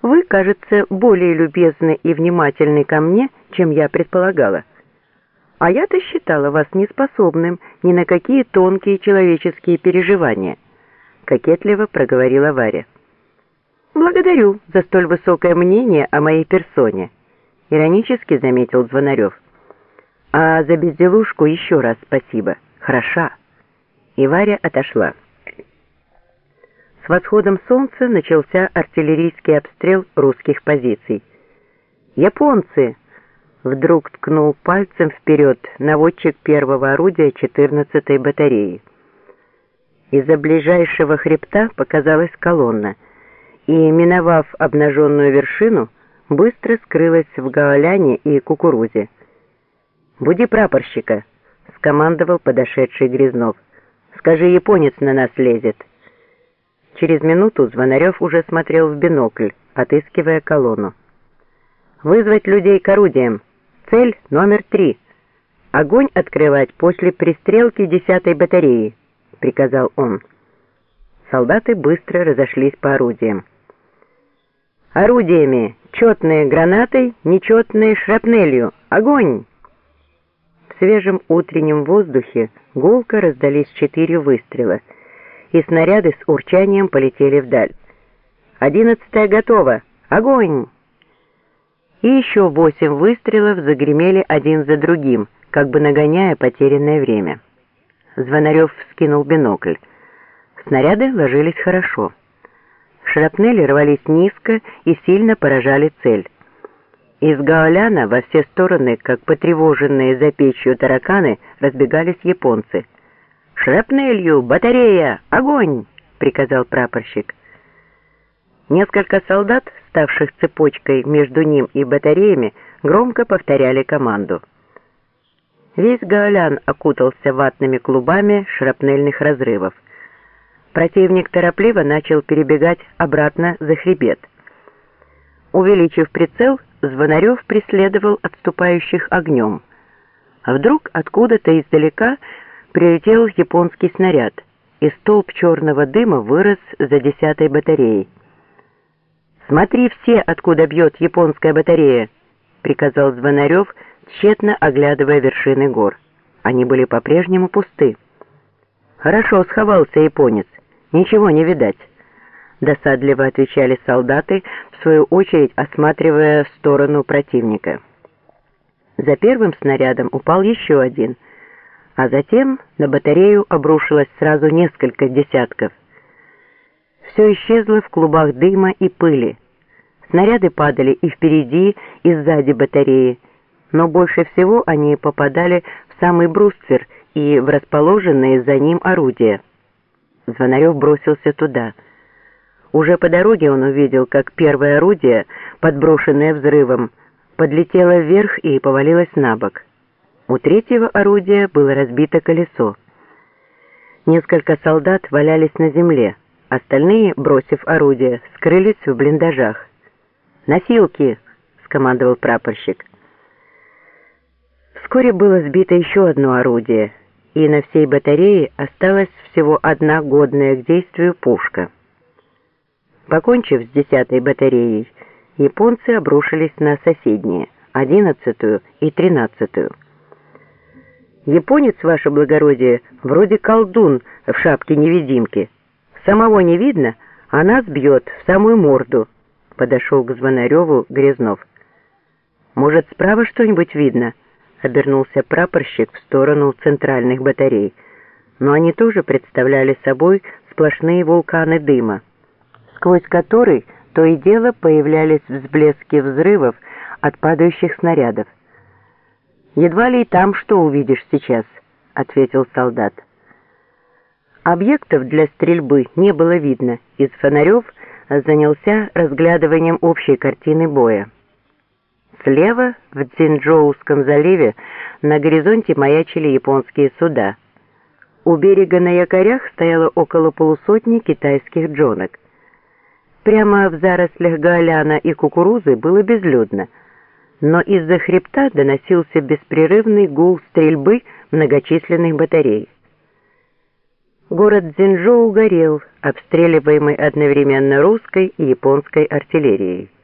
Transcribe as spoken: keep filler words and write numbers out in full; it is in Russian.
Вы, кажется, более любезны и внимательны ко мне, чем я предполагала. А я-то считала вас неспособным ни на какие тонкие человеческие переживания», — кокетливо проговорила Варя. «Благодарю за столь высокое мнение о моей персоне», — иронически заметил Звонарев. «А за безделушку еще раз спасибо. Хороша». И Варя отошла. С восходом солнца начался артиллерийский обстрел русских позиций. «Японцы!» — вдруг ткнул пальцем вперед наводчик первого орудия четырнадцатой батареи. Из-за ближайшего хребта показалась колонна, и, миновав обнаженную вершину, быстро скрылась в гаоляне и кукурузе. «Буди прапорщика!» — скомандовал подошедший Грязнов. «Скажи, японец на нас лезет!» Через минуту Звонарев уже смотрел в бинокль, отыскивая колонну. «Вызвать людей к орудиям. Цель номер три. Огонь открывать после пристрелки десятой батареи», — приказал он. Солдаты быстро разошлись по орудиям. «Орудиями! Четные гранатой, нечетные шрапнелью! Огонь!» В свежем утреннем воздухе гулко раздались четыре выстрела, и снаряды с урчанием полетели вдаль. «Одиннадцатая готова! Огонь!» И еще восемь выстрелов загремели один за другим, как бы нагоняя потерянное время. Звонарев вскинул бинокль. Снаряды ложились хорошо. Шрапнели рвались низко и сильно поражали цель. Из гаоляна во все стороны, как потревоженные за печью тараканы, разбегались японцы. «Шрапнелью! Батарея! Огонь!» — приказал прапорщик. Несколько солдат, ставших цепочкой между ним и батареями, громко повторяли команду. Весь гаолян окутался ватными клубами шрапнельных разрывов. Противник торопливо начал перебегать обратно за хребет. Увеличив прицел, Звонарев преследовал отступающих огнем. А вдруг откуда-то издалека прилетел японский снаряд, и столб черного дыма вырос за десятой батареей. «Смотри все, откуда бьет японская батарея!» — приказал Звонарев, тщетно оглядывая вершины гор. Они были по-прежнему пусты. «Хорошо сховался японец, ничего не видать», — досадливо отвечали солдаты, в свою очередь осматривая сторону противника. За первым снарядом упал еще один, а затем на батарею обрушилось сразу несколько десятков. Все исчезло в клубах дыма и пыли. Снаряды падали и впереди, и сзади батареи, но больше всего они попадали в самый бруствер и в расположенные за ним орудия. Звонарев бросился туда. Уже по дороге он увидел, как первое орудие, подброшенное взрывом, подлетело вверх и повалилось на бок. У третьего орудия было разбито колесо. Несколько солдат валялись на земле, остальные, бросив орудие, скрылись в блиндажах. «Носилки!» — скомандовал прапорщик. Вскоре было сбито еще одно орудие, и на всей батарее осталась всего одна годная к действию пушка. Покончив с десятой батареей, японцы обрушились на соседние, одиннадцатую и тринадцатую. «Японец, ваше благородие, вроде колдун в шапке-невидимки. Самого не видно, а нас бьет в самую морду», — подошел к Звонареву Грязнов. «Может, справа что-нибудь видно?» — обернулся прапорщик в сторону центральных батарей. Но они тоже представляли собой сплошные вулканы дыма, сквозь который то и дело появлялись взблески взрывов от падающих снарядов. «Едва ли и там что увидишь сейчас», — ответил солдат. Объектов для стрельбы не было видно, и Звонарев занялся разглядыванием общей картины боя. Слева, в Цзиньчжоуском заливе, на горизонте маячили японские суда. У берега на якорях стояло около полусотни китайских джонок. Прямо в зарослях гаоляна и кукурузы было безлюдно, но из-за хребта доносился беспрерывный гул стрельбы многочисленных батарей. Город Цзинчжоу горел, обстреливаемый одновременно русской и японской артиллерией.